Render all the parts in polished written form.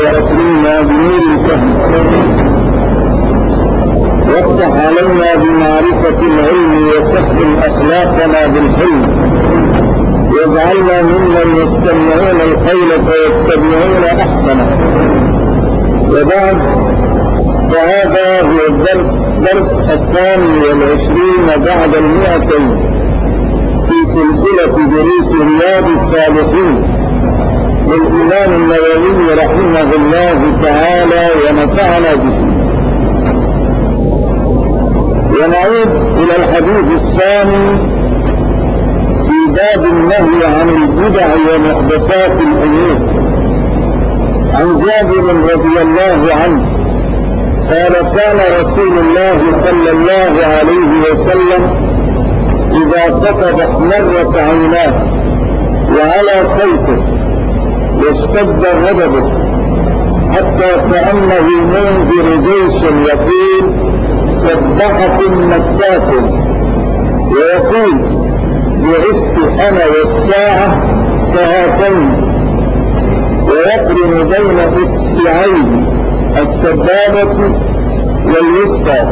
وأكرمنا بنور الفهم وافتح علينا بمعرفة العلم وسهل أخلاقنا بالحلم واجعلنا ممن يستمعون القول فيتبعون أحسنه. وبعد، فهذا هو الدرس 22 بعد 200 في سلسلة دروس رياض الصالحين للإمام النووي رحمه الله تعالى ونفعنا به. ونعود إلى الحديث الثاني في باب النهي عن البدع ومحدثات الأمور. عن جابر رضي الله عنه قال: كان رسول الله صلى الله عليه وسلم إذا خطب احمرت عيناه وعلى صوته واشتد غضبه حتى كأنه منذر جيش يقول: سبحكم مساكم، ويقول: بعثت أنا والساعة كهاتين، ويقرن بين إصبعيه السبابة والوسطى،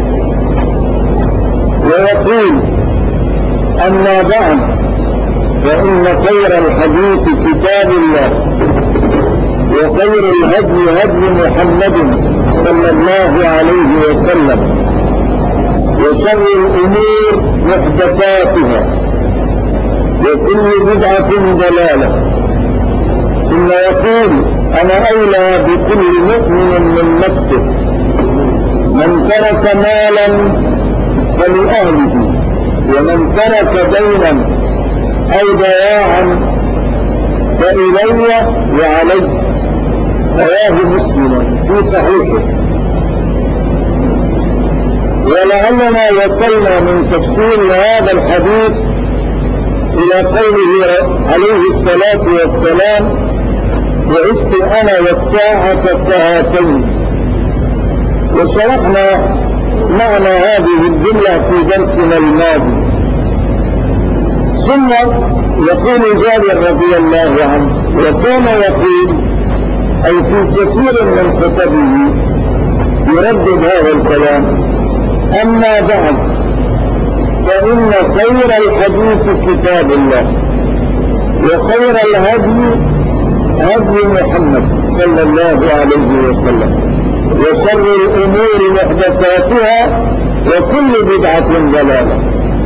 ويقول: أما بعد، فإن خير الحديث كتاب الله، وخير الهدي هدي محمد صلى الله عليه وسلم، وشر الأمور محدثاتها، وكل بدعة ضلالة. ثم يقول: أنا أولى بكل مؤمن من نفسه، من ترك مالا فلأهله، ومن ترك دينا أو ضياعا فإلي وعلي. رواه مسلم في صحيحه. ولعلنا وصلنا من تفسير هذا الحديث إلى قوله عليه الصلاة والسلام: بعثت أنا والساعة كهاتين. وشرحنا معنى هذه الجملة في درسنا الماضي. ثم يقول جابر رضي الله عنه: وكان يقول، أي في كثير من خطبه يردد هذا الكلام: أما بعد، فإن خير الحديث كتاب الله، وخير الهدي هدي محمد صلى الله عليه وسلم، وشر الأمور محدثاتها، وكل بدعة ضلالة.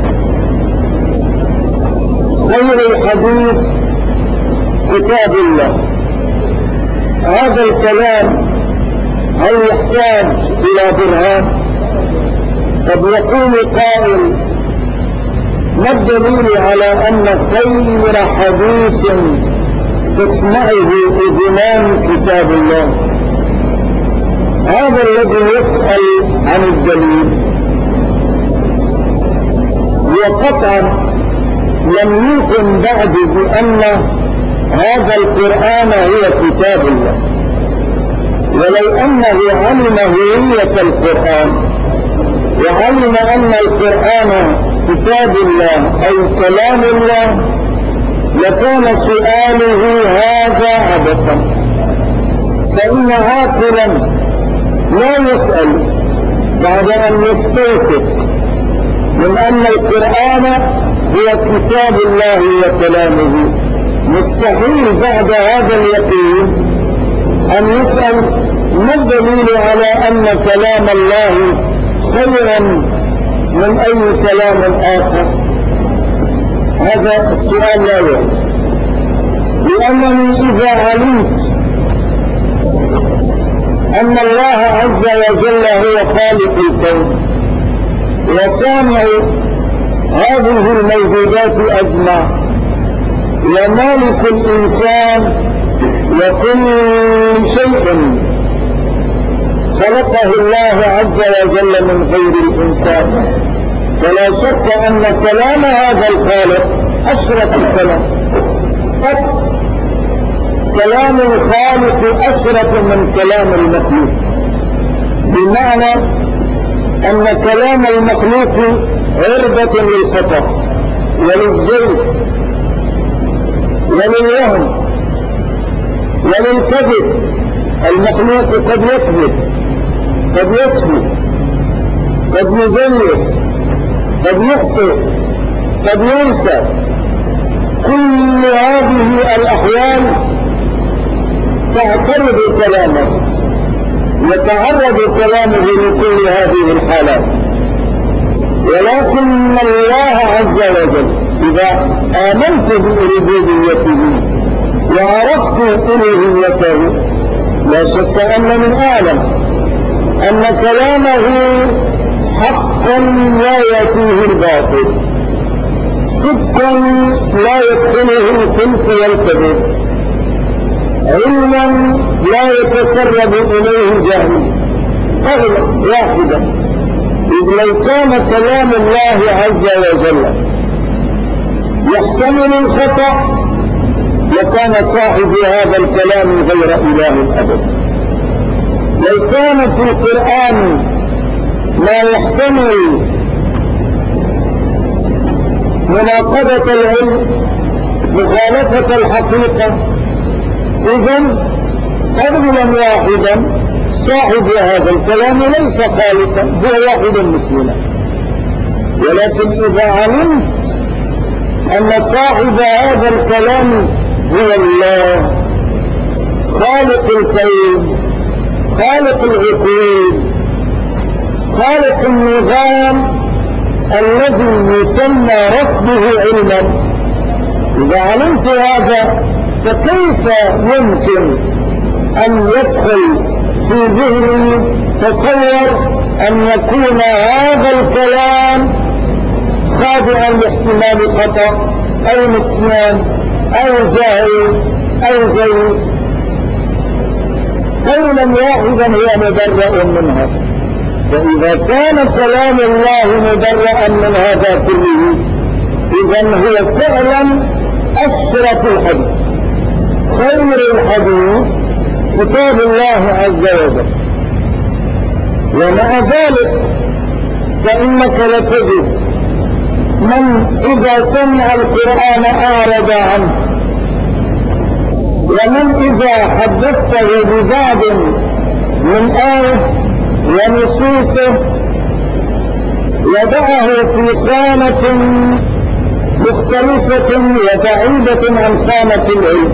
خير الحديث كتاب الله. هذا الكلام هل يحتاج إلى برهان؟ قد يقول قائل: ما الدليل على أن خير حديث تسمعه أذنان كتاب الله؟ هذا الذي يسأل عن الدليل. وقطعا لم يكن بعد بأن هذا القرآن هو كتاب الله، ولو أنه علم هوية القرآن وعلم أن القرآن كتاب الله أي كلام الله، لكان سؤاله هذا عبثا. فإن عاقلا لا يسأل بعد أن يستيقظ من أن القرآن هو كتاب الله وكلامه. مستحيل بعد هذا اليقين أن يسأل ما الدليل على أن كلام الله خيرا من أي كلام آخر. هذا السؤال لا يوجد، لأنني إذا علمت أن الله عز وجل هو خالق الكون وصانع هذه الموجودات أجمع، ومالك الإنسان وكل شيء خلقه الله عز وجل من غير الإنسان، فلا شك أن كلام هذا الخالق أشرف الكلام. قد كلام الخالق أشرف من كلام المخلوق، بمعنى أن كلام المخلوق عرضة للخطأ وللزيف وللوهم وللكذب المخلوق قد يكذب، قد يسهو، قد يزيف، قد يخطئ، قد ينسى. كل هذه الأحوال تعترض كلامه، يتعرض كلامه لكل هذه الحالات. ولكن الله عز وجل إذا آمنت بربوبيته وعرفت ألوهيته لا شك أنني أعلم أن كلامه حقا لا يأتيه الباطل، صدقا لا يدخله الخلق والكذب، علما لا يتسرب إليه جهل. قولا واحدا، إذ لو كان كلام الله عز وجل يحتمل الخطأ لكان صاحب هذا الكلام غير إله أبدا. لو كان في القرآن ما يحتمل مناقضة العلم، مخالفة الحقيقة، إذن قولا واحدا صاحب هذا الكلام ليس خالقا، هو واحد مسلما. ولكن إذا علمت أن صاحب هذا الكلام هو الله، خالق الكون، خالق العقول، خالق النظام الذي يسمى رسمه علما، إذا علمت هذا فكيف يمكن أن يدخل في ذهني تصور أن يكون هذا الكلام خاضعا لاحتمال خطأ أو نسيان أو جهل أو زيف؟ قولا واحدا هو مبرأ منها. فإذا كان كلام الله مبرأ من هذا كله، إذن هو فعلا أشرف الحديث، خير الحديث كتاب الله عز وجل. ومع ذلك فإنك لتجد من إذا سمع القرآن أعرض عنه، ومن إذا حدثته ببعض من آية ونصوصه يضعه في خانة مختلفة وبعيدة عن خانة العلم،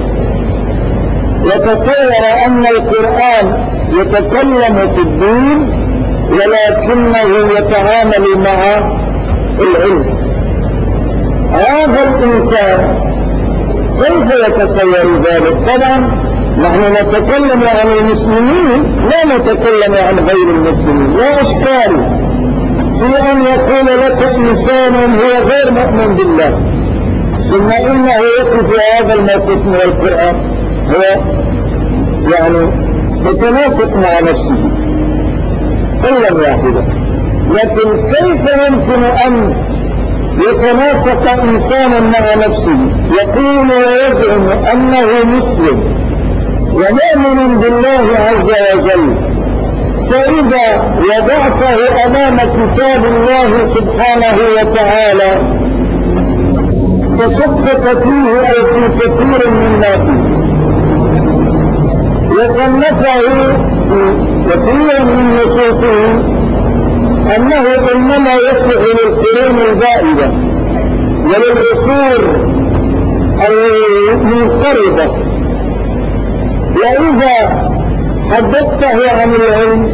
وتصور أن القرآن يتكلم في الدين ولكنه يتعامل مع العلم. هذا الإنسان كيف يتصور ذلك؟ طبعا نحن نتكلم عن المسلمين، لا نتكلم عن غير المسلمين. لا إشكال في أن يقول لك إنسان هو غير مؤمن بالله ثم إنه يقف هذا الموقف من القرآن، هو يعني متناسق مع نفسه قولا واحدا. لكن كيف يمكن أن يتناسق إنسان مع نفسه يقول ويزعم أنه مسلم ومؤمن بالله عز وجل، فإذا وضعته أمام كتاب الله سبحانه وتعالى تشكك فيه أو في كثير مما فيه، وصنفه في كثير من نصوصه أنه إنما يصلح للقرون البائدة وللعصور المنقرضة. وإذا حدثته عن العلم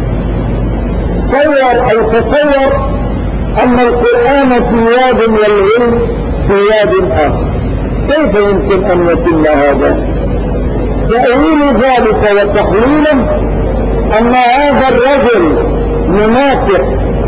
صور أو تصور أن القرآن في ياد والعلم في ياد آخر. كيف يمكن أن يتم هذا؟ تأويل ذلك وتحليله أن هذا الرجل منافق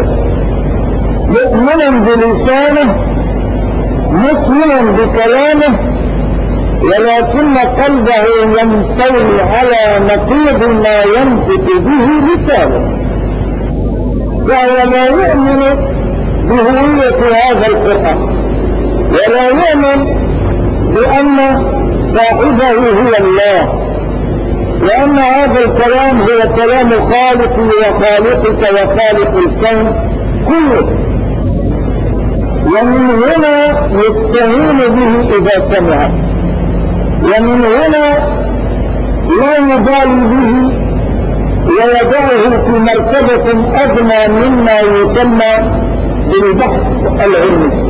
مؤمنا بلسانه مسلما بكلامه، ولكن قلبه ينطوي على نقيض ما ينطق به لسانه، فهو لا يؤمن بهوية هذا القرآن ولا يؤمن بأن صاحبه هو الله، وأن هذا الكلام هو كلام خالقي وخالقك وخالق الكون كله. ومن هنا يستهين به إذا سمع، ومن هنا لا يبالي به ويضعه في مرتبة أدنى مما يسمى بالبحث العلمي.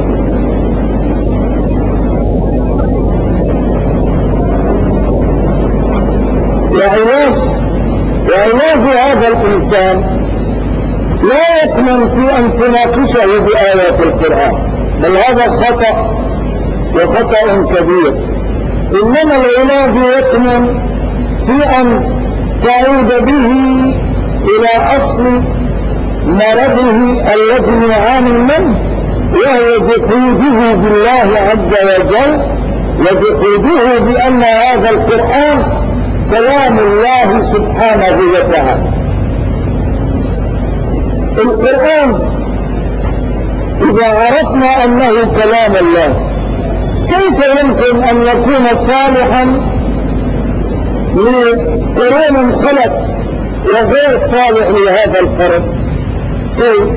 وعلاج هذا الإنسان لا يكمن في أن تناقشه بآيات القرآن، بل هذا خطأ وخطأ كبير. إنما العلاج يكمن في أن تعود به إلى أصل مرضه الذي يعاني منه، وهو جحوده بالله عز وجل، وجحوده بأن هذا القرآن كلام الله سبحانه وتعالى. القرآن إذا عرفنا أنه كلام الله، كيف يمكن أن يكون صالحا لقرون خلت وغير صالح لهذا القرن؟ كيف؟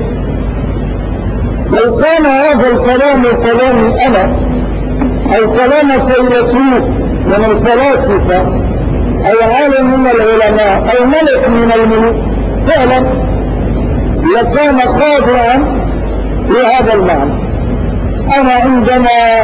لو كان هذا الكلام كلامي أنا، أو كلام فيلسوف من الفلاسفة، أو عالم من العلماء، أو ملك من الملوك، فعلا لكان خاضعا لهذا المعنى. أنا عندما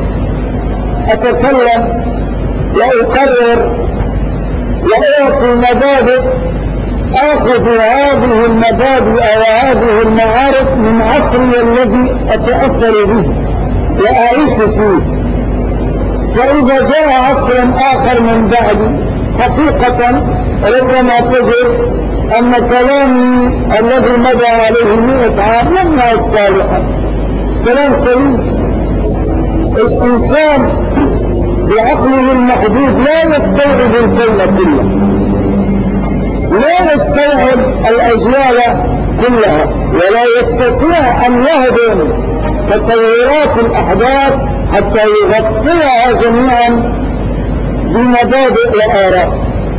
أتكلم وأقرر وأعطي مبادئ، آخذ هذه المبادئ وهذه المعارف من عصري الذي أتأثر به وأعيش فيه. فإذا جاء عصر آخر من بعدي، حقيقة ربما تجد أن كلامي الذي مضى عليه 100 عام لم يعد صالحا. كلام سليم. الإنسان بعقله المحدود لا يستوعب الكون كله، لا يستوعب الأجيال كلها، ولا يستطيع أن يهضم تطورات الأحداث حتى يغطيها جميعا بمبادئ وآراء.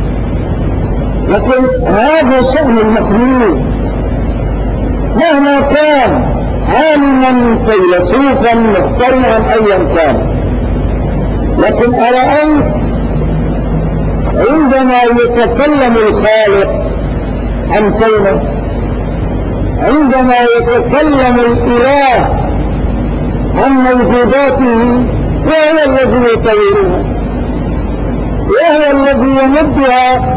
لكن هذا شأن المخلوق مهما كان عالما فيلسوفا مخترعا أيا كان. لكن أرأيت عندما يتكلم الخالق عن كونه، عندما يتكلم الإله عن موجوداته، وهو الذي يطورها، وهو الذي يمدها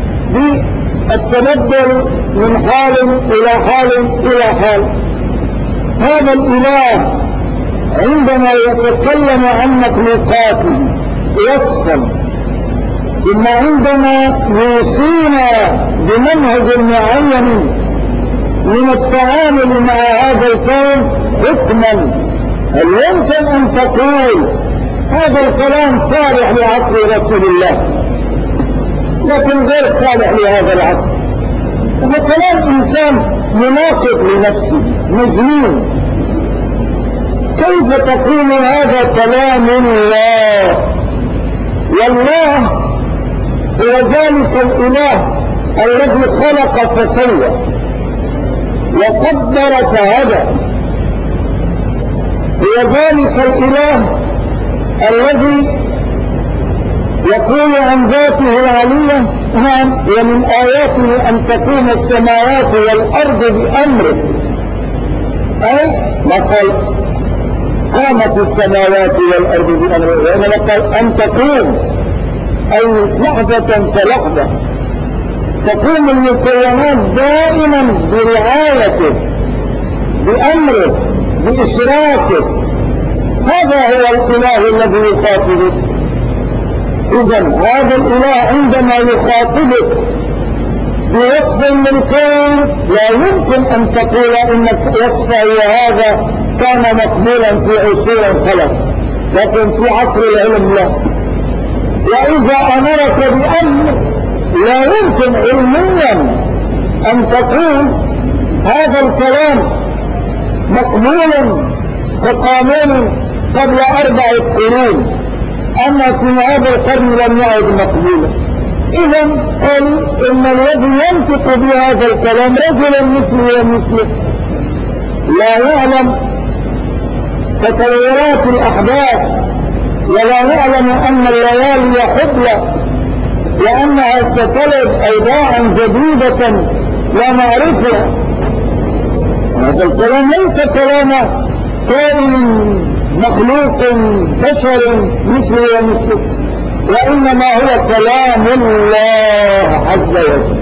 بالتبدل من حال إلى حال إلى حال. هذا الإله عندما يتكلم عن مخلوقاته وصفا، ثم عندما يوصينا بمنهج معين من التعامل مع هذا الكون حكما، هل يمكن أن تقول هذا الكلام صالح لعصر رسول الله لكن غير صالح لهذا العصر؟ هذا كلام إنسان مناقض لنفسه، مجنون. كيف تكون هذا كلام الله؟ والله هو ذلك الإله الذي خلق فسوى وقدر فهدى، هو ذلك الإله الذي يقول عن ذاته العلية: نعم، ومن آياته أن تقوم السماوات والأرض بأمره. أي ما قال قامت السماوات والأرض بأمره، وإنما قال أن تقوم، أي لحظة كلحظة تقوم المكونات دائما برعايته، بأمره، بإشراكه. هذا هو الإله الذي يخاطبك. إذن هذا الإله عندما يخاطبك بوصف للكون لا يمكن أن تقول إن وصفه هذا كان مقبولا في عصور خلت، لكن في عصر العلم لا. وإذا أمرك بأمر لا يمكن علميا أن تقول هذا الكلام مقبول كقانون قبل 4 قرون، أما في هذا القرن لم يعد مقبولا. إذن قال إن الذي ينطق بهذا الكلام رجل مثلي ومثلك، لا يعلم تطورات الأحداث، ولا يعلم أن الليالي حبلى، لأنها ستلد أوضاعا جديدة لا نعرفها. هذا الكلام ليس كلام كائن مخلوق بشر مثلي ومثلك، وإنما هو كلام الله عز وجل.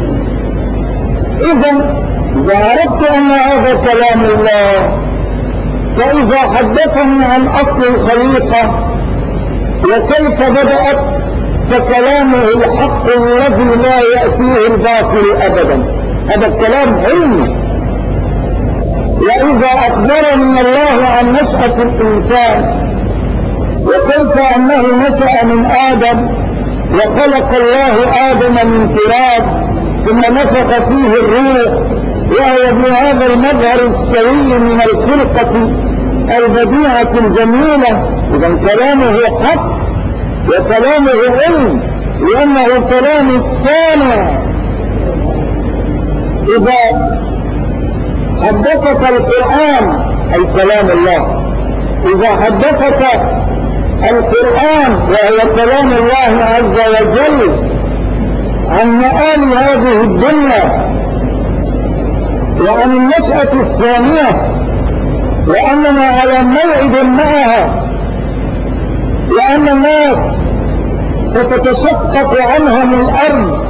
إذا عرفت أن هذا كلام الله، فإذا حدثني عن أصل الخليقة وكيف بدأت، فكلامه الحق الذي لا يأتيه الباطل أبدا. هذا الكلام علمي. وإذا أخبرني الله عن نشأة الإنسان وكيف أنه نشأ من آدم، وخلق الله آدم من تراب ثم نفخ فيه الروح، وهو بهذا المظهر السوي من الخلقة البديعة الجميلة، إذا كلامه حق وكلامه علم، لأنه كلام الصانع. إذا حدثك القرآن أي كلام الله، إذا حدثك القرآن وهو كلام الله عز وجل عن مآل هذه الدنيا وعن النشأة الثانية، وأننا على موعد معها، وأن الناس ستتشقق عنهم الأرض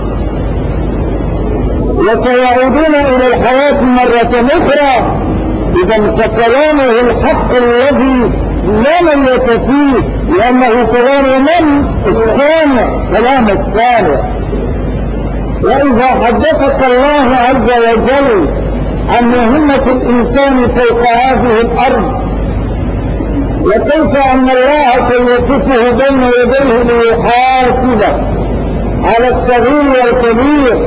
وسيعودون إلى الحياة مرة أخرى، إذا فكلامه الحق الذي لا ملية فيه، لأنه كلام من؟ الصانع، كلام الصانع. وإذا حدثك الله عز وجل عن مهمة الإنسان فوق هذه الأرض، وكيف أن الله سيوقفه بين يديه ليحاسبه على الصغير والكبير،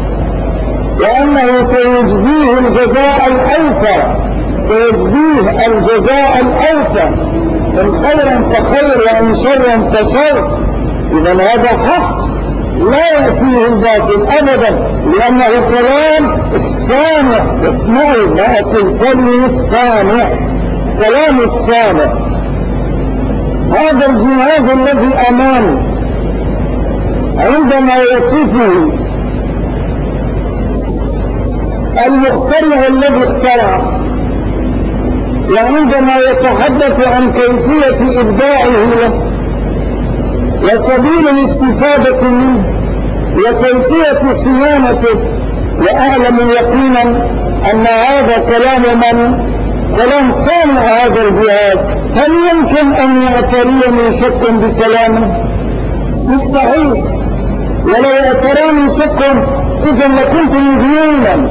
وأنه سيجزيه الجزاء الأوفى، سيجزيه الجزاء الأوفى، إن خيرا فخير وإن شرا فشر، إذا هذا حق لا يأتيه الباطل أبدا، لأنه كلام الصانع. اسمعوا، لا أقول كلمة صانع، كلام الصانع. هذا الجهاز الذي أمامي عندما يصفه المخترع الذي اخترع، وعندما يتحدث عن كيفية إبداعه له وسبيل الاستفادة منه وكيفية صيانته، وأعلم يقينا أن هذا كلام من؟ كلام صانع هذا الجهاز. هل يمكن أن يعتريني شك بكلامه؟ مستحيل. ولو اعتراني شك إذا لكنت مجنونا.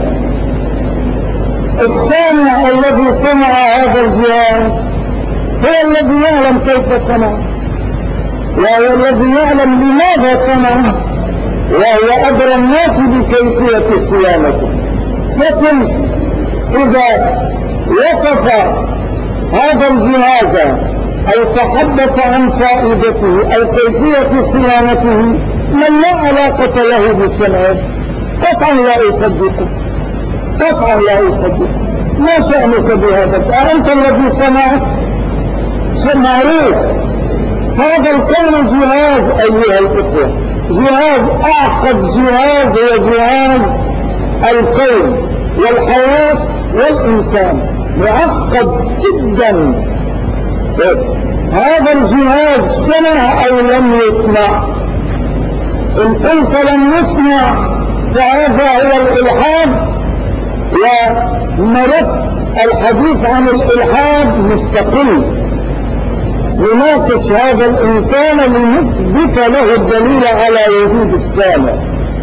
الصانع الذي صنع هذا الجهاز هو الذي يعلم كيف صنع، وهو الذي يعلم لماذا صنع، وهو أدرى الناس بكيفية صيانته. لكن إذا وصف هذا الجهاز أو تحدث عن فائدته أو كيفية صيانته من لا علاقة له بالصنع، قطعا لا يصدقه، قطعا لا يصدقه. ما شأنك بهذا؟ أنت الذي صنعت؟ معروف. هذا الكون جهاز أيها الإخوة، جهاز أعقد جهاز هو جهاز الكون والحياة والإنسان، معقد جدا. هذا الجهاز صنع أو لم يصنع؟ إن قلت لم يصنع فهذا هو الإلحاد، ومرد الحديث عن الإلحاد مستقل. نناقش هذا الإنسان لنثبت له الدليل على وجود الصانع.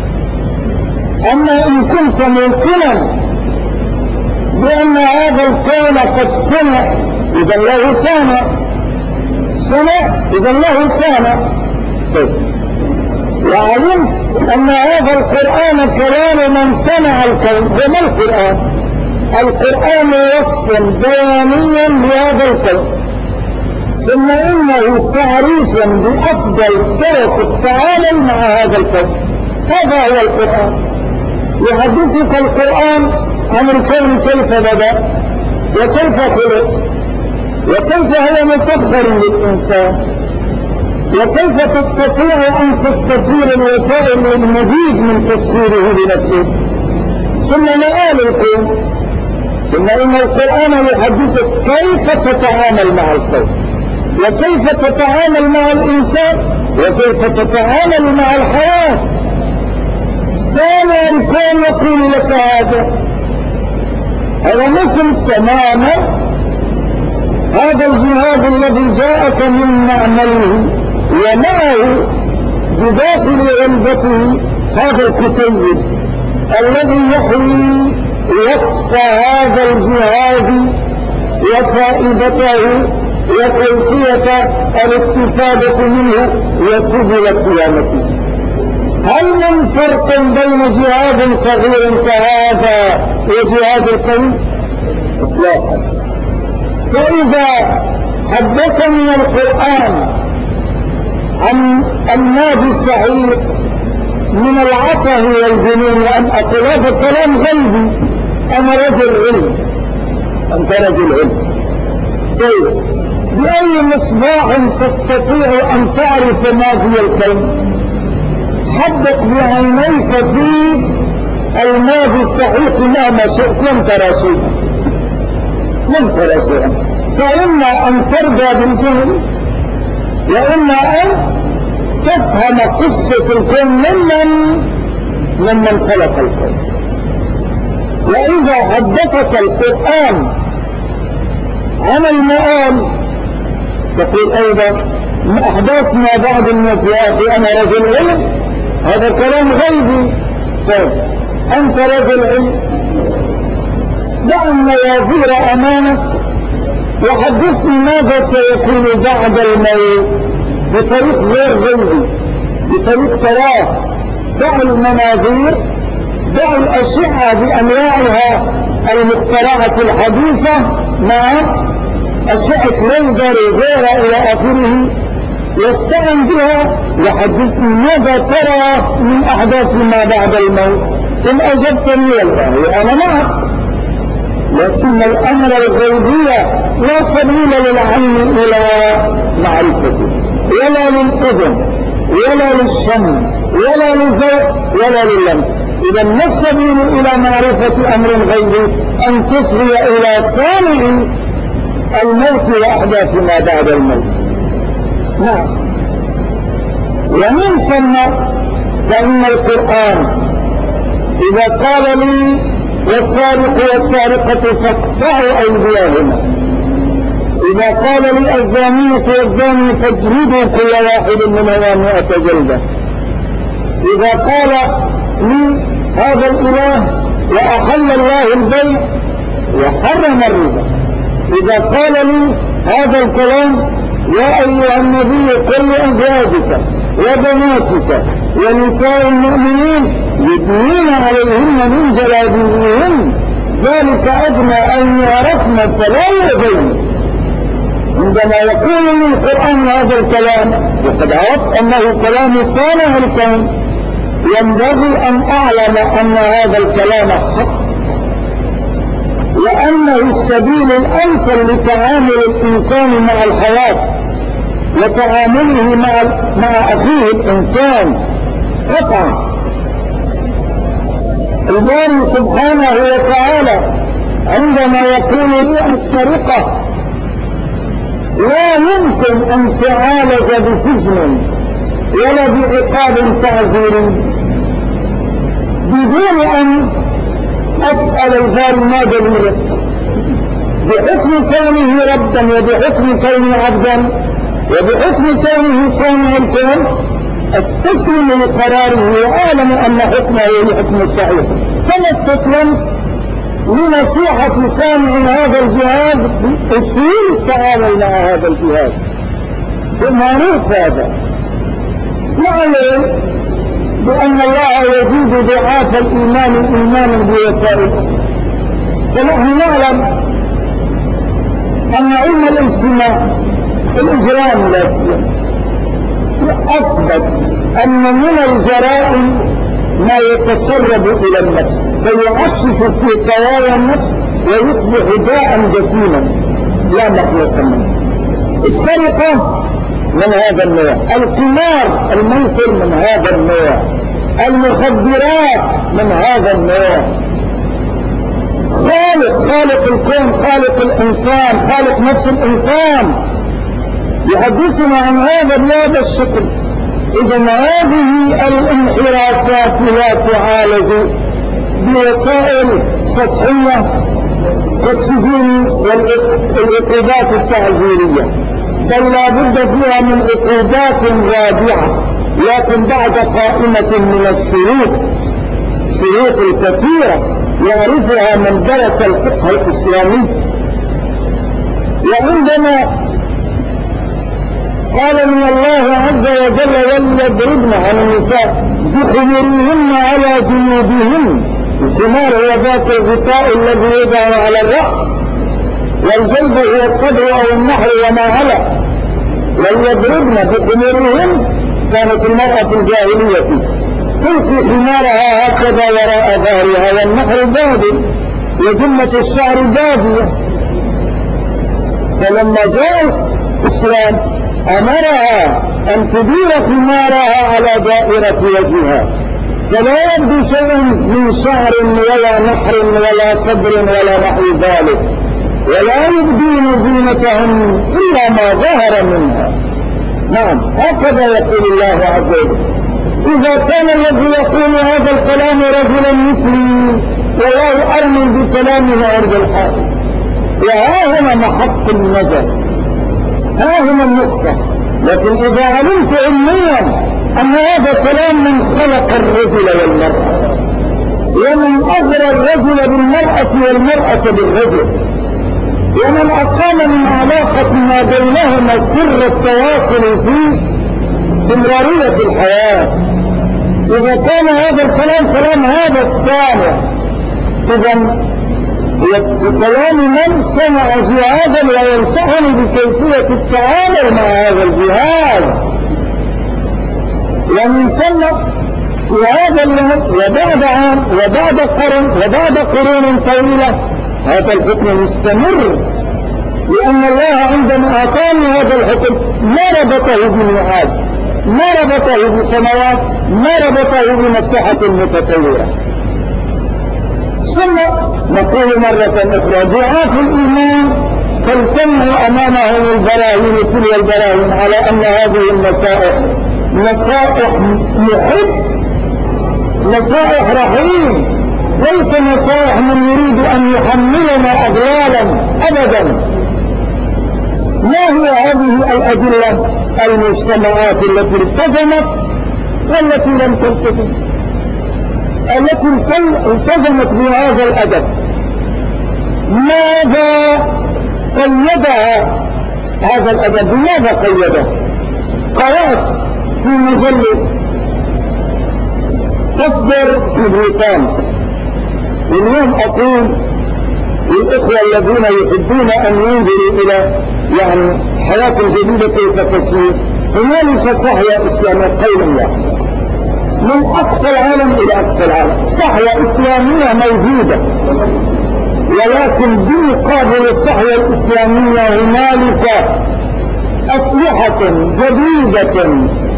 أما إن كنت موقنا بأن هذا الكون قد صنع، إذا له صانع، صنع إذا له صانع. وعلمت أن هذا القرآن كلام من صنع الكون. وما القرآن؟ القرآن وصف بيانيا لهذا الكون، ثم إنه تعريف بأفضل طرق التعامل مع هذا الكون. هذا هو القرآن. يحدثك القرآن عن الكون كيف بدأ وكيف خلق وكيف هو مسخر للإنسان، وكيف تستطيع أن تستثير الوسائل للمزيد من تسخيره لنفسه؟ ثم مآل القوم، ثم إن القرآن يحدثك كيف تتعامل مع الخوف، وكيف تتعامل مع الإنسان، وكيف تتعامل مع الحياة. ثانيا الكون يقول لك هذا مثل تماما هذا الجهاز الذي جاءك من معمله ومعه بداخل علبته هذا الكتيب الذي يحوي وصف هذا الجهاز وفائدته وكيفية الاستفادة منه وسبل صيانته. هل من فرق بين جهاز صغير كهذا وجهاز القوي؟ اطلاقا. فإذا حدثني القرآن عن النادي السعيد من العته والجنون وأن أقول هذا كلام غيبي، أنا رجل علم، أنت رجل علم. طيب بأي مصباح تستطيع أن تعرف ما في الكون؟ حدق بعينيك في الماضي الصحيح مهما شئت لم ترى شيئا، لم ترى شيئا. فإما أن ترضى بالجهل، وإما أن تفهم قصة الكون ممن خلق الكون. وإذا حدثك القرآن عن المآل تقول أيضا أحداث ما بعد الموت يا أخي أنا رجل علم، هذا كلام غيبي. طيب أنت رجل علم، دع النياذير أمامك وحدثني ماذا سيكون بعد الموت بطريق غير غيبي، بطريق تراه. دع المناظير، دع الأشعة بأنواعها المخترعة الحديثة مع أشعة ليزر غير إلى آخره، واستعن بها وحدثني ماذا ترى من أحداث ما بعد الموت. إن أجبتني والله أنا معك، لكن الأمر الغيبية لا سبيل للعلم إلى معرفته، ولا للأذن ولا للشم ولا للذوق ولا لللمس. إذا ما السبيل إلى معرفة أمر غيبي؟ أن تصغي إلى سامع الموت وأحداث ما بعد الموت. نعم. ومن ثم فإن القرآن إذا قال لي والسارق والسارقة فاقطعوا أيديهما، إذا قال لي الزانية والزاني فاجلدوا كل واحد منهما 100 جلدة، إذا قال لي هذا الإله وأحل الله البيع وحرم الربا، إذا قال لي هذا الكلام يا أيها النبي قل لأزواجك وبناتك ونساء المؤمنين يدنين عليهن من جلابيبهن ذلك أدنى أن يعرفن فلا يؤذين. عندما يقول من القرآن هذا الكلام وقد عرفت أنه كلام صانع الكون، ينبغي أن أعلم أن هذا الكلام حق، وأنه السبيل الأمثل لتعامل الإنسان مع الحياة وتعامله مع أخيه الإنسان قطعا. الباري سبحانه وتعالى عندما يقول لي السرقة لا يمكن أن تعالج بسجن ولا بعقاب تعزيري بدون أن أسأل الباري ما دليله، بحكم كونه ربا وبحكم كونه عبدا وبحكم كونه صانع الكون استسلم لقراره وأعلم أن حكمه هو الحكم الصحيح، كما استسلمت لنصيحة صانع هذا الجهاز بأصول التعامل مع هذا الجهاز بمعروف هذا. نعلم بأن الله يزيد ضعاف الإيمان إيمانا بوسائله، فنحن نعلم أن علم الاجتماع الإجرام لا سيما أثبت أن من الجرائم ما يتسرب إلى النفس فيعشش في قوايا النفس ويصبح داء جسيما لا مخلص منه. السرقة من هذا النوع، القمار الميسر من هذا النوع، المخدرات من هذا النوع. خالق الكون، خالق الإنسان، خالق نفس الإنسان يحدثنا عن هذا بهذا الشكل. إذا هذه الانحرافات لا تعالج بوسائل سطحية كالسجون والعقوبات التعزيرية، بل لا بد فيها من عقوبات رادعة، لكن بعد قائمة من الشروط الكثيرة يعرفها من درس الفقه الإسلامي. وعندما قال من الله عز وجل وليضربن على النساء بخمرهن على جنوبهن، الخمار هو ذات الغطاء الذي يوضع على الرأس، والجلد هو الصدر أو النحر وما على. وليضربن بخمرهن، كانت المرأة الجاهلية تلقي خمارها هكذا وراء ظهرها والنحر بادي وجمة الشعر بادية. فلما جاء الإسلام أمرها أن تدير خمارها على دائرة وجهها، فلا يبدو شيء من شعر ولا نحر ولا صدر ولا نحو ذلك، ولا يبدين زينتهم إلا ما ظهر منها. نعم، هكذا يقول الله عز وجل. إذا كان الذي يقول هذا الكلام رجلا مثلي والله أرمي بكلامه عرض الحائط، وها هنا محط النظر، ها هنا النقطة. لكن إذا علمت علميا أن هذا كلام من خلق الرجل والمرأة، ومن أغرى الرجل بالمرأة والمرأة بالرجل، ومن أقام من علاقة ما بينهما سر التواصل في استمرارية الحياة، إذا كان هذا الكلام كلام هذا السامع، إذا بكلام من سمع جهادا وينصحني بكيفية التعامل مع هذا الجهاد. ومن ثم في هذا الوقت وبعد عام وبعد قرن وبعد قرون طويلة هذا الحكم مستمر، لأن الله عندما أعطاني هذا الحكم ما ربطه بميعاد، ما ربطه بسنوات، ما ربطه بمصلحة متطورة. ثم نقول مرة أخرى دعاة الإيمان تلتمع أمامهم البراهين تلو البراهين على أن هذه النصائح نصائح محب، نصائح رحيم، ليس نصائح من يريد أن يحملنا أغلالا أبدا. ما هي هذه الأدلة؟ المجتمعات التي التزمت والتي لم تلتزم، التي التزمت بهذا الأدب، ماذا قيدها هذا الأدب؟ ماذا قيده؟ قرأت في مجلة تصدر في بريطانيا، واليوم أقول للإخوة الذين يحبون أن ينظروا إلى حياة جديدة كيف تسير، هنالك صحوة إسلامية قولا واحدا من أقصى العالم إلى أقصى العالم، صحوة إسلامية موجودة، ولكن بمقابل الصحوة الإسلامية هنالك أسلحة جديدة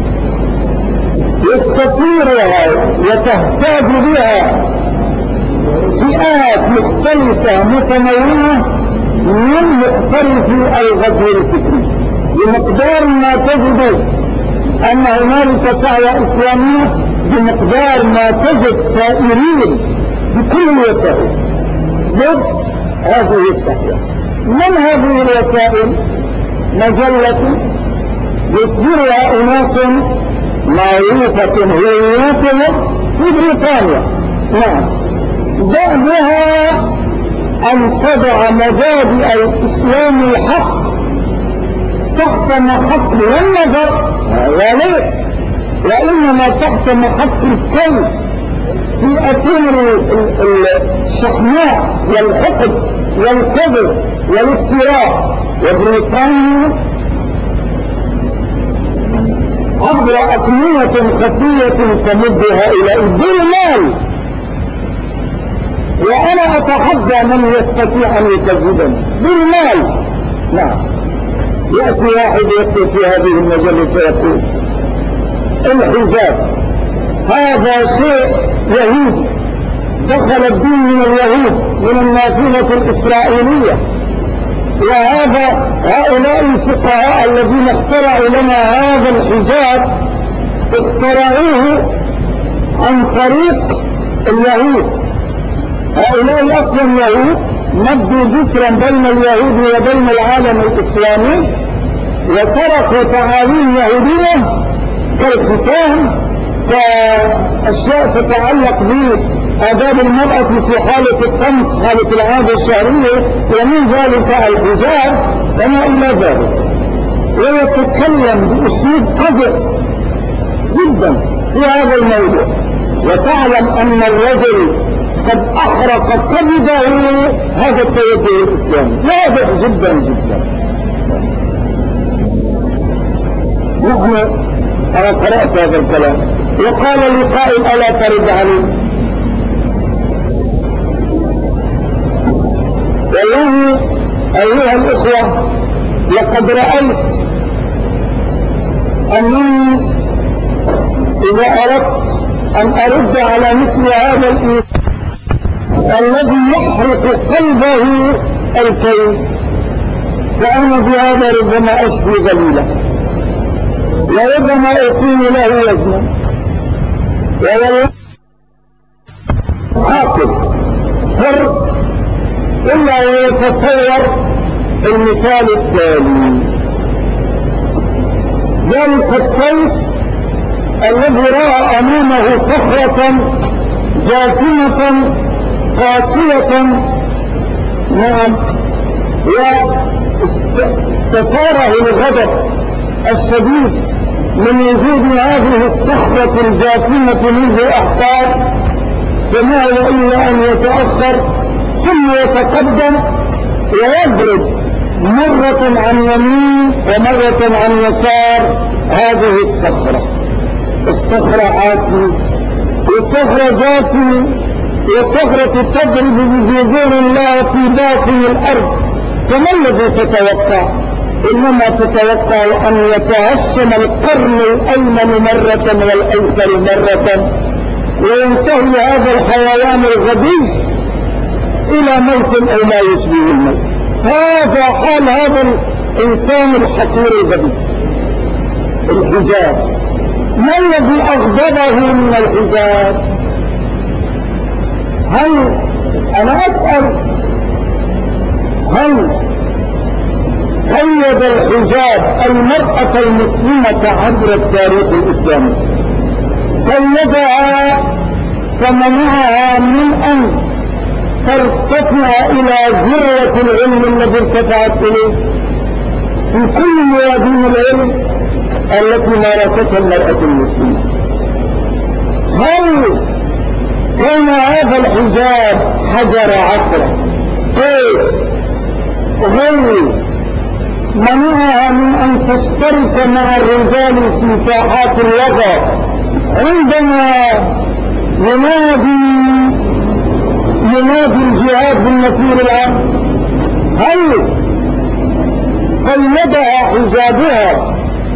يستثيرها وتهتاج بها فئات مختلفة متنوعة من مختلف الغزو الفكري، بمقدار ما تجد أن هنالك صحوة إسلامية بمقدار ما تجد ثائرين بكل الوسائل ضد هذه الصحوة. من هذه الوسائل؟ مجلة يصدرها أناس معروفة هويتهم في بريطانيا، نعم، دعمها أن تضع مبادئ الإسلام الحق تحت محك والنظر وليه، وإنما تحت محك الكي في أثير الشحناء والحقد والكذب والافتراء. وبريطانيا عبر أقنية خفية تمدها إلى بالمال، وأنا أتحدى من يستطيع أن يكذبني بالمال، نعم، يأتي واحد يكتب في هذه المجلة فيقول الحجاب هذا شيء يهودي، دخل الدين من اليهود من النافذة الإسرائيلية، هؤلاء الفقهاء الذين اخترعوا لنا هذا الحجاب اخترعوه عن طريق اليهود. هؤلاء أصلا اليهود مدوا جسرا بين اليهود وبين العالم الإسلامي وسرقوا تعاليم يهودية كالختان كأشياء تتعلق بآداب المرأة في حالة الطمس، حالة العادة الشهرية، ومن ذلك الحجاب وما إلى ذلك. ويتكلم بأسلوب قذر جدا في هذا الموضوع، وتعلم أن الرجل قد أحرق كبده هذا التوجه الإسلامي، واضح جدا جدا. نحن أنا قرأت هذا الكلام، وقال لي قائل ألا ترد عليه؟ والله أيها الإخوة لقد رأيت أنني إذا أردت أن أرد على مثل هذا الإنسان الذي يحرق قلبه الكيد، فأنا بهذا ربما أشفي ذليلا، وربما أقيم له وزنا، والله عاقل حر إلا ويتصور المثال التالي. ذلك التيس الذي رأى أمامه صخرة جاثمة قاسية، نعم، واستثاره الغضب الشديد من وجود هذه الصخرة الجاثمة منذ أحقاب، فما هو إلا أن يتأخر ثم يتقدم ويضرب مرة عن يمين ومرة عن يسار هذه الصخرة. الصخرة آتي والصخرة جاتي، والصخرة تضرب بجذور الله في باطن الأرض، فما الذي تتوقع؟ إنما تتوقع أن يتهشم القرن الأيمن مرة والأيسر مرة، وينتهي هذا الحيوان الغبي إلى موت أو ما يشبه الموت. هذا حال هذا الإنسان الحقير الغبي. الحجاب ما الذي أغضبه من الحجاب؟ هل أنا أسأل، هل قيد الحجاب المرأة المسلمة عبر التاريخ الإسلامي؟ قيدها فمنعها من أن ترتفع إلى ذروة العلم الذي ارتفعت إليه في كل ميادين العلم التي مارستها المرأة المسلمة. هل كان هذا الحجاب حجر عثرة؟ هل منعها من أن تشترك مع الرجال في ساحات الوضع عندما ينادي الجهاد بالنفير العام؟ هل قيدها حجابها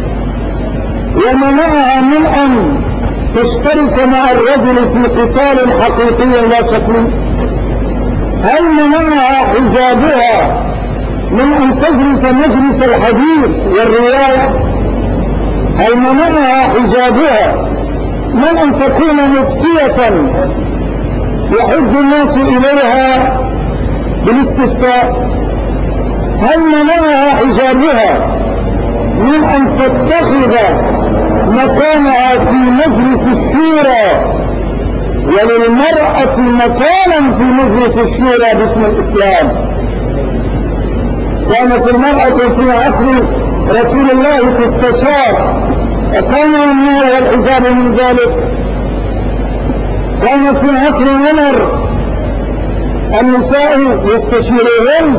ومنعها من أن تشترك مع الرجل في قتال حقيقي لا شكلي؟ هل منعها حجابها من أن تجلس مجلس الحديث والرواية؟ هل منعها حجابها من أن تكون مفتية يحج الناس إليها بالاستفتاء؟ هل منعها حجابها من أن تتخذ مكانها في مجلس الشورى، وللمرأة مكانا في مجلس الشورى باسم الإسلام؟ كانت المرأة في عصر رسول الله تستشار، وكان يمنعها الحجاب من ذلك. كانت في عصر عمر النساء يستشيرهن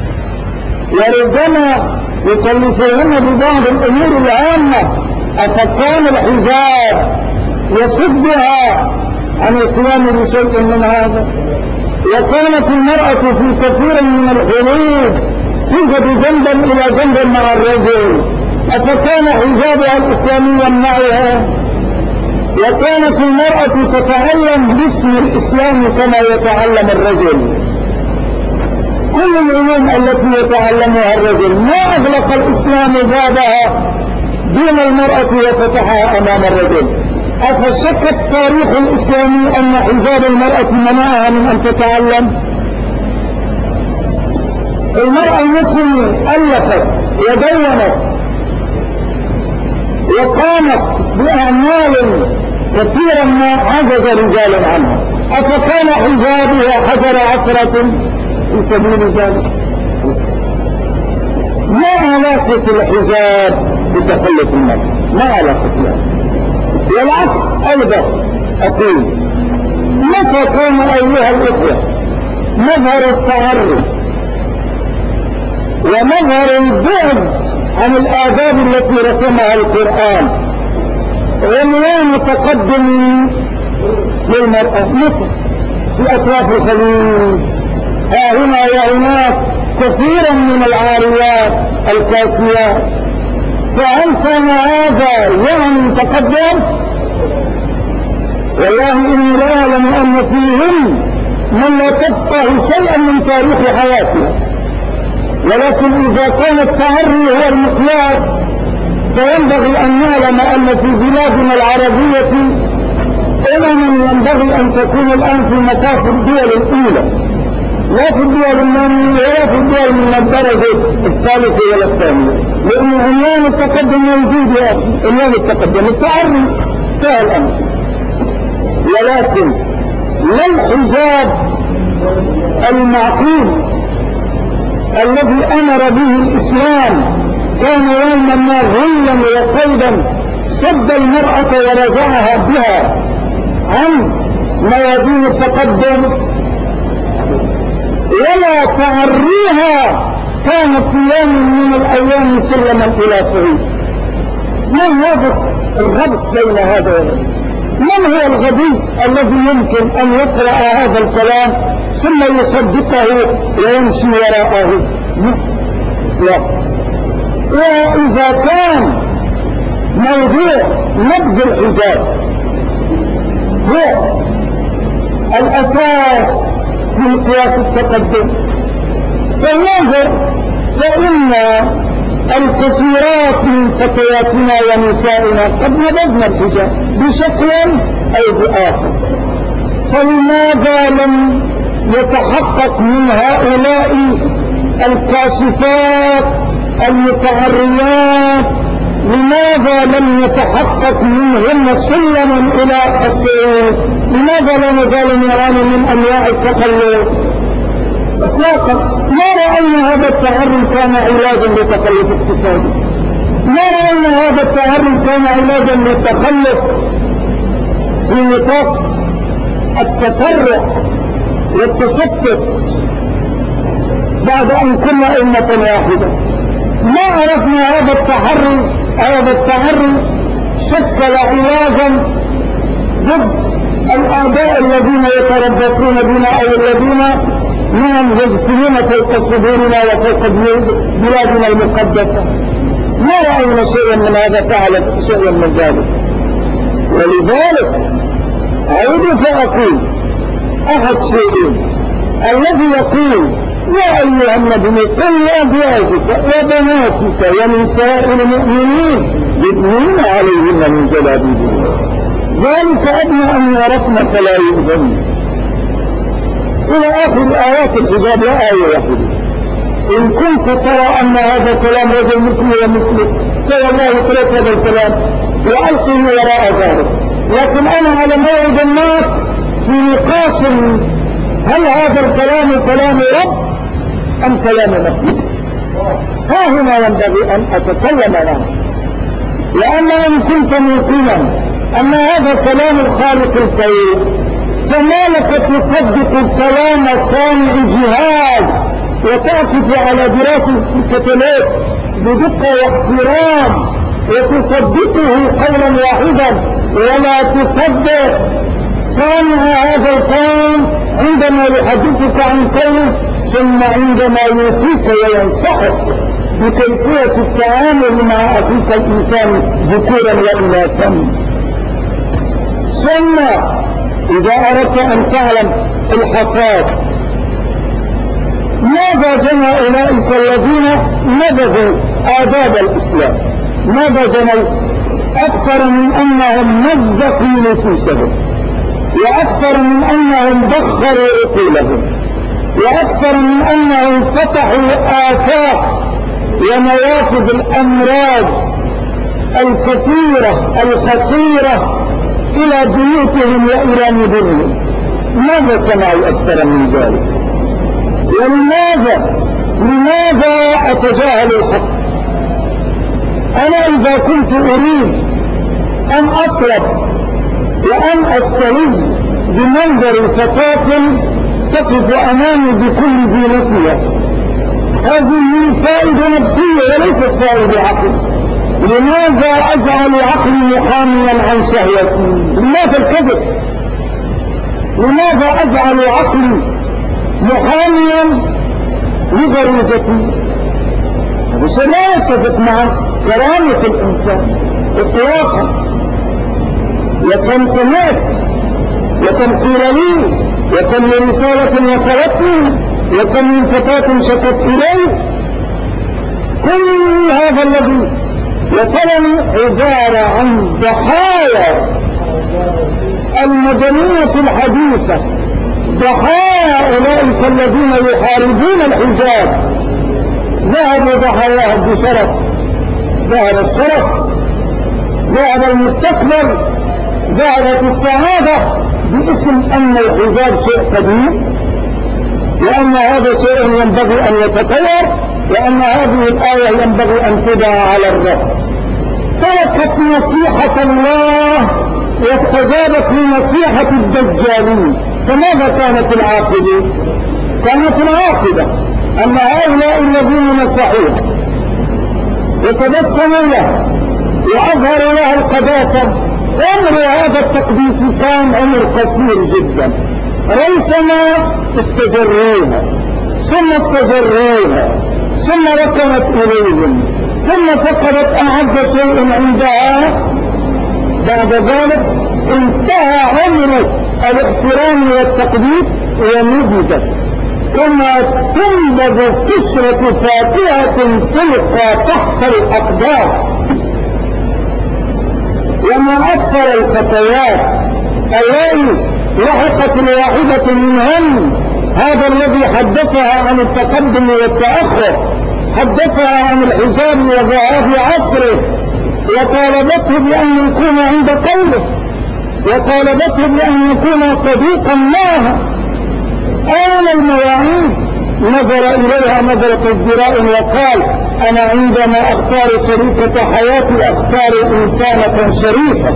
وربما يكلفهن ببعض الأمور العامة، أفكان الحجاب يصدها عن القيام بشيء من هذا؟ وكانت المرأة في كثير من الحروب توجد جنبا إلى جنب مع الرجل، أفكان حجابها الإسلامي يمنعها؟ وكانت المرأة تتعلم باسم الإسلام كما يتعلم الرجل. كل العلوم التي يتعلمها الرجل ما أغلق الإسلام بابها دون المرأة وفتحها أمام الرجل. أفشك التاريخ الإسلامي أن حجاب المرأة منعها من أن تتعلم؟ المرأة المسلمة ألفت ودونت وقامت بأعمال كثيرا ما عجز رجال عنها، أفكان حجابها حجر عثرة في سبيل ذلك؟ ما علاقة الحجاب بتخلف المرأة؟ ما علاقة؟ والعكس أيضا أقول، متى كان أيها الإخوة مظهر التعرض ومظهر البعد عن الآداب التي رسمها القرآن عنوان تقدم للمرأة؟ متى؟ في أطراف الخليج ها هنا وهناك كثيرا من العاريات الكاسيات، فهل كان هذا يعني تقدم؟ والله إني لا أعلم أن فيهم من لا تفقه شيئا من تاريخ حياتها، ولكن إذا كان التعري هو المقياس فينبغي أن نعلم أن في بلادنا العربية ينبغي أن تكون الآن في مسافة الدول الأولى، لا في الدول الثانية ولا في الدول من الدرجة الثالثة ولا الثانية، لأن عنوان التقدم موجود يا أخي، عنوان التقدم التعري انتهى الأمر. ولكن لا الحجاب المعقول الذي أمر به الإسلام كان يوما ما غلا وقيدا سد المرأة ورجعها بها عن ميادين التقدم، ولا تعريها كانت في يوم من الأيام سلما إلى صعيد. من هذا الربط بين هذا وذاك؟ من هو الغبي الذي يمكن أن يقرأ هذا الكلام ثم يصدقه ويمشي وراءه؟ لا. وإذا كان موضوع نبذ الحجاب هو الأساس من قياس التقدم، فإن الكثيرات من فتياتنا ونسائنا قد نبذن الحجاب بشكل أو بآخر، فلماذا لم يتحقق من هؤلاء الكاشفات المتعريات، لماذا لم يتحقق منهن سلما إلى الصعود؟ لماذا لا نزال نعاني من أنواع التخلف؟ اطلاقا ما رأينا هذا التعري كان علاجا لتخلف اقتصادي، ما رأينا هذا التعري كان علاجا للتخلف في نطاق التفرع والتشتت بعد أن كنا أمة واحدة. ما عرفنا هذا التحري شكل علاجا ضد الأعداء الذين يتربصون بنا أو الذين منهم يجتمون فوق صدورنا وفوق بلادنا المقدسة. ما رأينا شيئا من هذا فعل شيئا من ذلك. ولذلك أعود فأقول أحد شيئين الذي يقول يا أيها النبي قل لأزواجك وبناتك ونساء المؤمنين يدنين عليهن من جلابيبهن ذلك أدنى أن يعرفن فلا يؤذن إلى آخر آيات الحجاب. لا آية واحدة. إن كنت ترى أن هذا كلام رجل مسلم ومسلم فوالله ترك هذا الكلام وألقه وراء ذلك. لكن أنا على موعد الناس في نقاش هل هذا الكلام كلام رب أم كلام نفسي؟ ها هنا ينبغي أن أتكلم عنه، لأن إن كنت موقنا أن هذا كلام الخالق الكريم فما لك تصدق الكلام صانع جهاز وتأخذ على دراسة الكتالوج بدقة واحترام وتصدقه قولا واحدا، ولا تصدق صانع هذا الكون عندما يحدثك عن كونه ثم عندما يوصيك وينصحك بكيفية التعامل مع أخيك الإنسان ذكورا وإناثا. ثم إذا أردت أن تعلم الحصاد، ماذا جنى أولئك الذين نبذوا آداب الإسلام؟ ماذا جنوا؟ أكثر من أنهم مزقوا نفوسهم، وأكثر من أنهم بخروا عقولهم، وأكثر من أنهم فتحوا آفاق ونوافذ الأمراض الكثيرة الخطيرة إلى بيوتهم وإلى مدنهم. ماذا صنعوا أكثر من ذلك؟ لماذا أتجاهل الحق؟ أنا إذا كنت أريد أن أطلب وأن أستلذ بمنظر فتاة تقف أمامي بكل زينتها، هذه فائدة نفسية وليست فائدة عقل. لماذا أجعل عقلي محاميا عن شهوتي؟ لماذا الكذب؟ لماذا أجعل عقلي محاميا لغريزتي؟ هذا شيء لا يتفق مع كرامة الإنسان إطلاقا. وكم سمعت وكم قيل لي وكم من رسالة وصلتني وكم من فتاة شكت إلي، كل هذا الذي وصلني عبارة عن ضحايا المدنية الحديثة، ضحايا أولئك الذين يحاربون الحجاب. ذهب ضحاياهم بشرف، ذهب الشرف، ذهب المستقبل، ذهبت السعادة باسم أن الحجاب شيء قديم، وأن هذا شيء ينبغي أن يتطور، وأن هذه الآية ينبغي أن تدعى على الرفض. تركت نصيحة الله واستجابت لنصيحة الدجالين. فماذا كانت العاقبة؟ كانت العاقبة أن هؤلاء الذين نصحوه وتبسموا له وأظهروا له القداسة، عمر هذا التقديس كان عمر قصير جدا. ريثما استجروها ثم استجروها ثم ركنت إليهم ثم فقدت أعز شيء عندها. بعد ذلك انتهى عمر الاحترام والتقديس ونبذت كما تنبذ قشرة فاكهة تلقى تحت الأقدار. وما أكثر الفتيات اللائي لحقت الواحدة منهن هذا الذي حدثها عن التقدم والتأخر، حدثها عن الحجاب وذهاب عصره، وطالبته بأن يكون عند قوله، وطالبته بأن يكون صديقا معها. أين المواعيد؟ نظر إليها نظرة ازدراء وقال: أنا عندما أختار شريكة حياتي أختار إنسانة شريفة.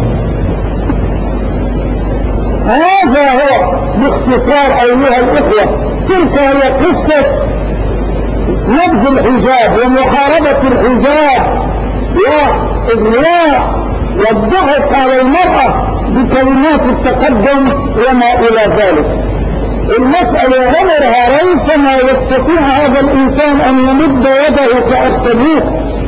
هذا هو باختصار أيها الإخوة. تلك هي قصة نبذ الحجاب ومحاربة الحجاب وإغواء والضغط على المرأة بكلمات التقدم وما إلى ذلك. المسألة عمرها ريثما يستطيع هذا الإنسان أن يمد يده كأخطبوط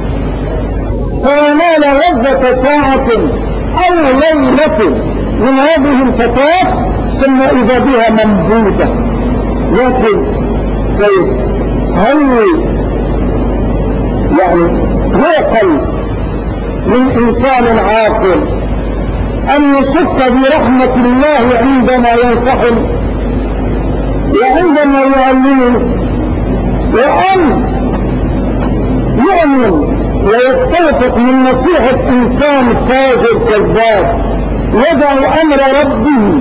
فينال لذة ساعة أو ليلة من هذه الفتاة ثم إذا بها منبوذة. لكن طيب هل يعقل من إنسان عاقل أن يشك برحمة الله عندما ينصحه وعندما يعلمه، وأن يؤمن ويستوثق من نصيحة إنسان فاجر كذاب يدع أمر ربه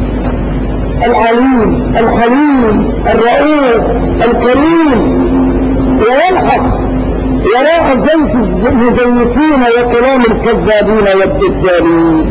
العليم الحليم الرؤوف الكريم ويلحق وراء زيف المزيفين وكلام الكذابين والدجالين؟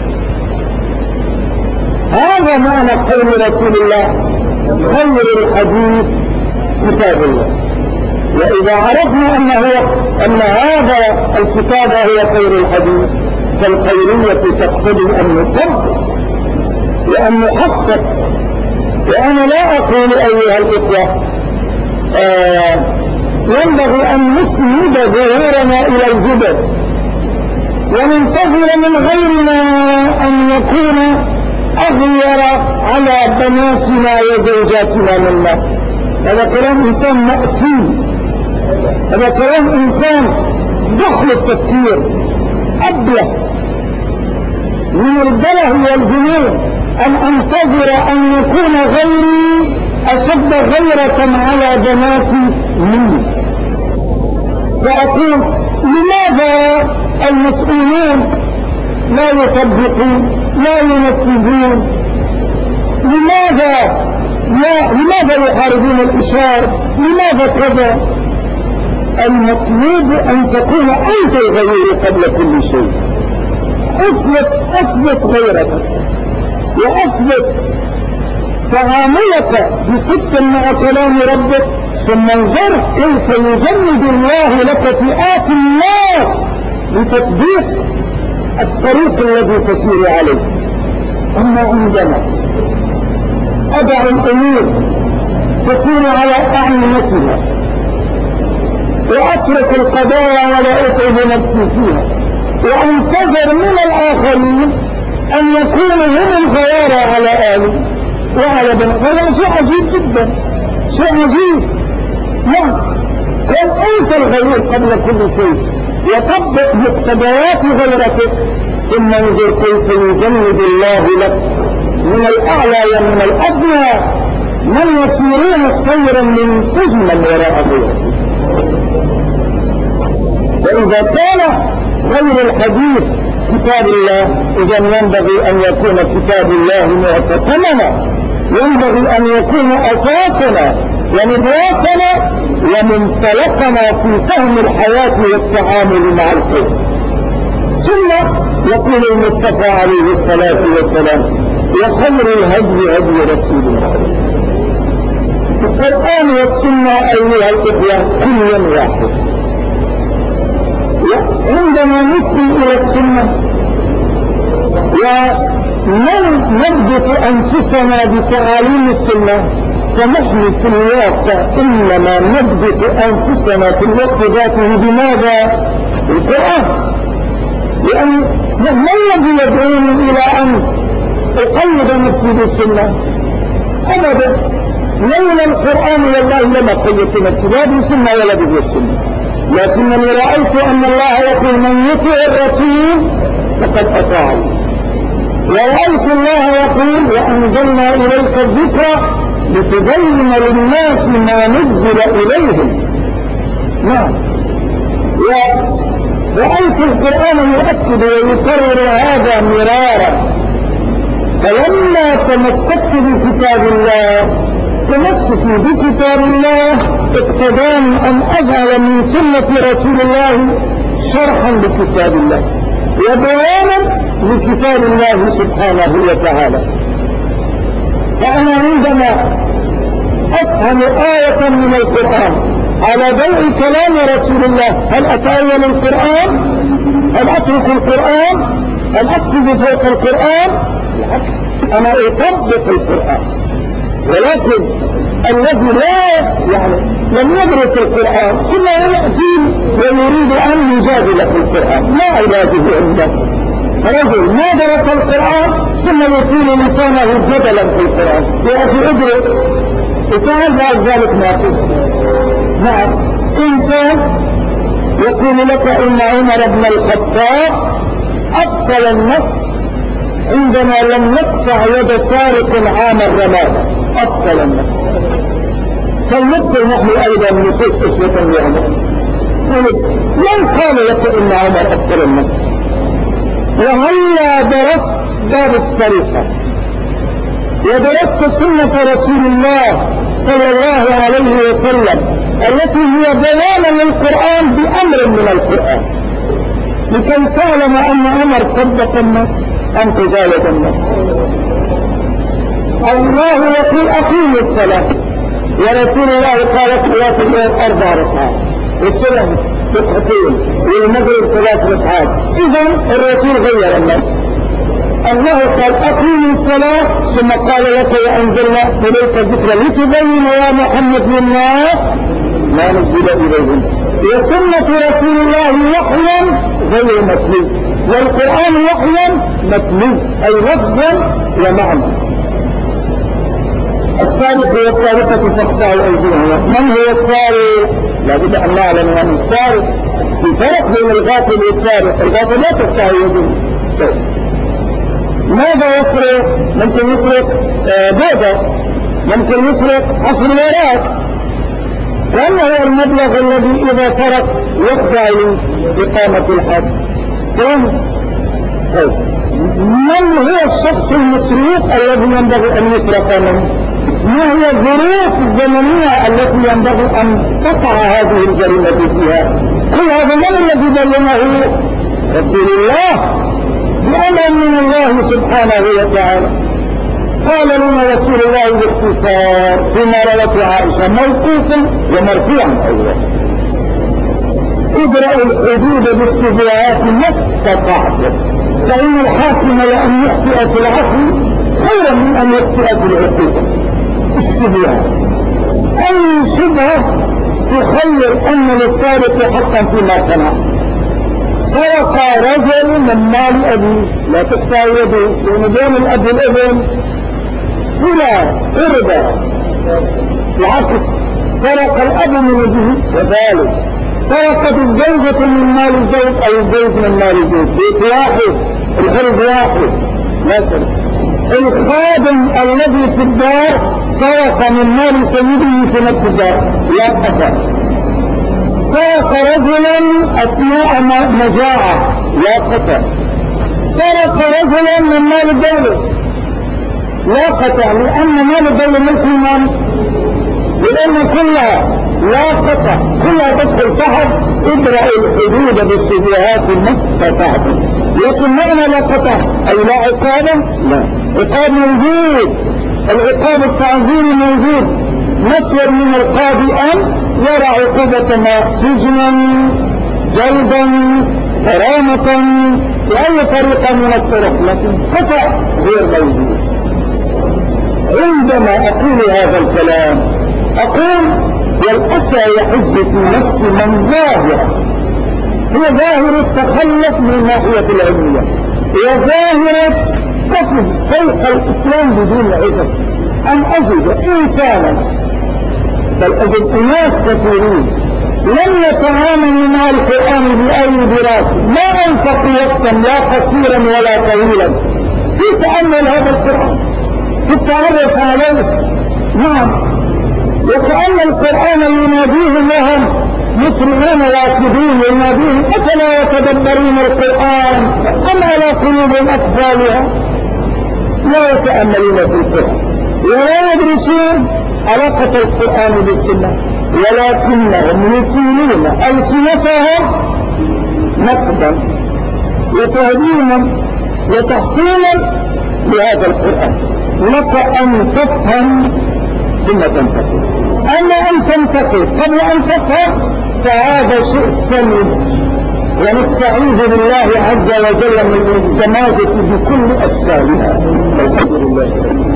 هذا معنى قول رسول الله: خير الحديث كتاب الله. وإذا عرفنا أن هذا الكتاب هو خير الحديث فالخيرية تقتضي أن نطبق وأن نحقق. وأنا لا أقول أيها الإخوة ينبغي أن نسند ظهورنا إلى الجبل وننتظر من غيرنا أن نكون أغير على بناتنا وزوجاتنا منا. هذا كلام إنسان مأثوم، هذا كلام إنسان دخل التفكير أبله من البله والجنون أن أنتظر أن يكون غيري أشد غيرة على بناتي مني. فأقول لماذا المسؤولون لا يطبقون لا ينفذون؟ لماذا يحاربون الإشارة؟ لماذا كذا؟ المطلوب أن تكون أنت الغير قبل كل شيء. أثبت غيرتك وأثبت تعاملك بصدق مع كلام ربك، ثم انظر كيف يجند الله لك فئات الناس لتطبيق الطريق الذي تسير عليه. أما عندما أدع الأمور تسير على أعينتها وأترك القضايا ولا أتعب نفسي فيها وأنتظر من الآخرين أن يكونوا هم الغيار على آلي وعلى بنات، هذا شيء عجيب جدا، شيء عجيب. لا، كن أنت الغير قبل كل شيء وطبق مقتضيات غيرتك، ثم انظر كيف يجند الله لك من الأعلى ومن الأدنى من يسيرون سيرا من سجنا وراء غيره. وإذا كان غير الحديث كتاب الله، إذا ينبغي أن يكون كتاب الله معتصمنا، ينبغي أن يكون أساسنا ومدرسنا ومنطلقنا في فهم الحياة والتعامل مع الخير. ثم يقول المصطفى عليه الصلاة والسلام: وخير الهدي هدي رسول الله. القرآن والسنة أيها الإخوة كل واحد. عندما نسري إلى السنة ونضبط أنفسنا بتعاليم السنة، فنحن في الواقع إنما نضبط أنفسنا في الوقت ذاته بماذا؟ القرآن. لأن ما الذي يدعوني إلى أن أقيد نفسي بالسنة؟ أبدا، لولا القرآن والله لما قيدت نفسي لا بالسنة ولا بالسنة. لكنني رأيت أن الله يقول: من يطع الرسول فقد أطاع الله. ورأيت الله يقول: وأنزلنا إليك الذكر لتبين للناس ما نزل إليهم. نعم. ورأيت القرآن يؤكد ويكرر هذا مرارا. فلما تمسكت بكتاب الله، تمسكي بكتاب الله اقتضاني أن أجعل من سنة رسول الله شرحا لكتاب الله وبيانا لكتاب الله سبحانه وتعالى. فأنا عندما أفهم آية من القرآن على ضوء كلام رسول الله، هل أتأول القرآن؟ هل أترك القرآن؟ هل أكتب فوق القرآن؟ بالعكس، أنا أطبق القرآن. ولكن الذي لم يدرس القرآن ثم يأتي ويريد أن يجادل في القرآن، ما علاجه عنده؟ رجل ما درس القرآن ثم يطيل لسانه جدلا في القرآن. يا أخي ادرس وتعال بعد ذلك ما فيه. نعم، إنسان يقول لك إن عمر بن الخطاب أبطل النص عندما لم يقطع يد سارق عام الرماد، أبطل النص. فلنبطل نحن أيضا نصيب أسوة لعمر. من قال لك إن عمر أبطل النص؟ وهلا درست باب السرقة ودرست سنة رسول الله صلى الله عليه وسلم التي هي بيان للقرآن بأمر من القرآن، لكي تعلم أن عمر طبق النص أم تجاوز النص. الله يقول: أقيموا الصلاة، ورسول الله قال: صلاة الليل 4 ركعات، والصلاة ركعتين، والمغرب 3 ركعات. إذا الرسول غير النص. الله قال أقيم الصلاة ثم قال لك وأنزلنا إليك الذكر لتبين يا محمد للناس ما نزل إليهم. وسنة رسول الله وحيا غير متلو، والقرآن وحيا متلو أي لفظا ومعنى. السارق والسارقة فاقطعوا أيديهما. من هو السارق؟ لابد أن نعلم من السارق. في فرق بين الغافل والسارق. الغافل لا تقطع يده. ماذا يسرق؟ ممكن يسرق بيضة، ممكن يسرق 10 ليرات، وما هو المبلغ الذي إذا سرق يخضع لإقامة الحد؟ من هو الشخص المسروق الذي ينبغي أن يسرق منه؟ ما هي الظروف الزمنية التي ينبغي أن تقع هذه الجريمة فيها؟ كل هذا من الذي بينه رسول الله بأمر من الله سبحانه وتعالى. قال لنا رسول الله باختصار فيما روته عائشة موقوفا ومرفوعا أيضا: ادرأوا الحدود بالسبيعات ما استطعتم، فإن الحاكم لأن يخطئ في العفو خيرا من أن يخطئ في العقوبة. السبيعات أي شبهة تخيل أن للسارق حقا فيما صنع. سرق رجل من مال أبيه، لا تقطع يده، لأن بين الأب والابن ولا إربا. العكس، سرق الأب من أبيه وذلك سرقت الزوجة من مال الزوج أو الزوج من مال الزوج. بيت واحد، الحرز واحد، مثلا الخادم الذي في الدار سرق من مال سيده في نفس الدار لا قطع. سرق رجلا أثناء مجاعة لا قطع. سرق رجلا من مال الدولة لا قطع، لأن مال الدولة ملك من؟ لأن كلها لا قطع، كلها تدخل تحت ادرأوا الحدود بالسبيعات ما استطعتم. لكن معنى لا قطع أي لا عقابة؟ لا، عقاب موجود، العقاب التعزيري موجود. نطلب من القاضي أن يرى عقوبة ما، سجنا، جلدا، غرامة، بأي طريقة من الطرق، لكن قطع غير موجود. عندما أقول هذا الكلام أقول والأسى يحب في نفس من ظاهرة، هي ظاهرة التخلف من الناحية العلمية، هي ظاهرة قفز فوق الإسلام بدون عذر. أن أجد إنسانا، بل أجد أناس كثيرين لم يتعاملوا مع القرآن بأي دراسة، ما أنفق وقتا لا قصيرا ولا طويلا في تأمل هذا القرآن، في التعرف عليه. نعم، وكأن القرآن يناديهم وهم مسرعون واكدين، يناديهم أفلا يتدبرون القرآن أم على قلوب أقفالها؟ لا يتأملون في القرآن ولا يدرسون علاقة القرآن بالسنة، ولكنهم يطيلون ألسنتهم نقدا وتهديما وتحصيلا لهذا القرآن. لك أن تفهم ثم تنتقل، أما أن تنتقل قبل أن تفهم فهذا شيء سليم، ونستعيذ بالله عز وجل من الزمازة بكل أشكالها. الحمد لله.